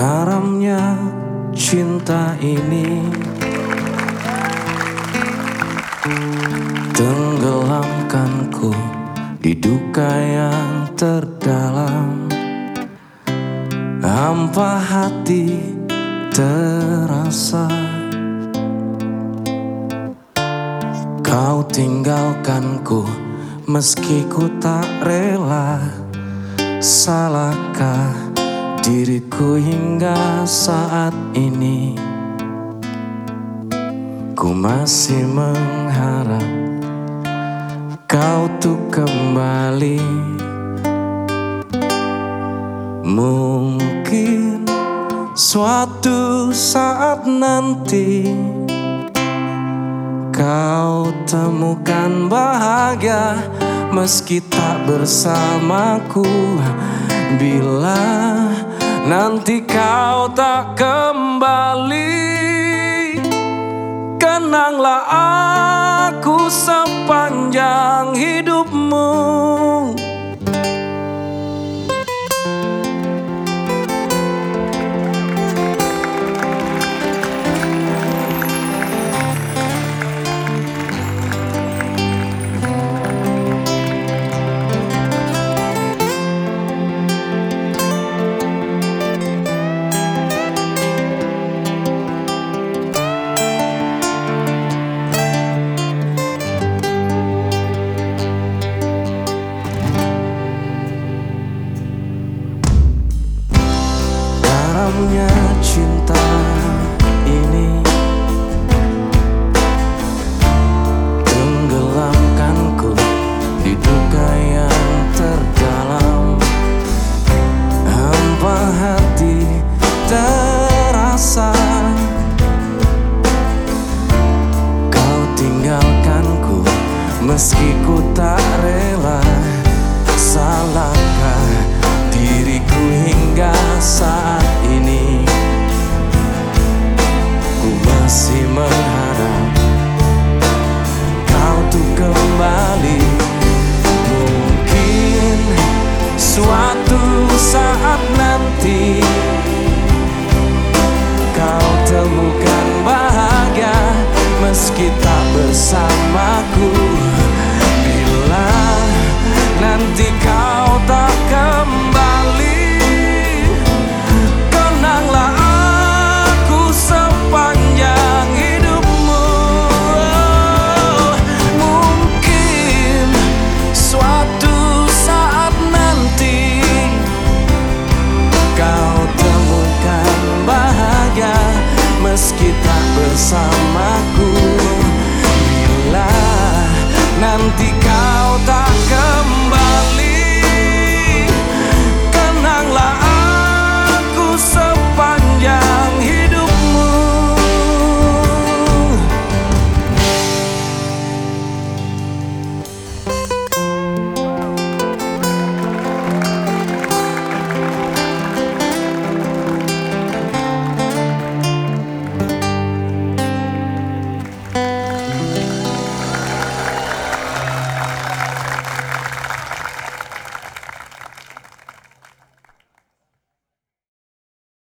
Garamnya cinta ini tenggelamkanku di duka yang terdalam. Hampa hati terasa, kau tinggalkanku meski ku tak rela. Salahkah diriku hingga saat ini? Ku masih mengharap kau tuh kembali. Mungkin suatu saat nanti kau temukan bahagia meski tak bersamaku. Bila nanti kau tak kembali, kenanglah aku sepanjang hidupmu. Garamnya cinta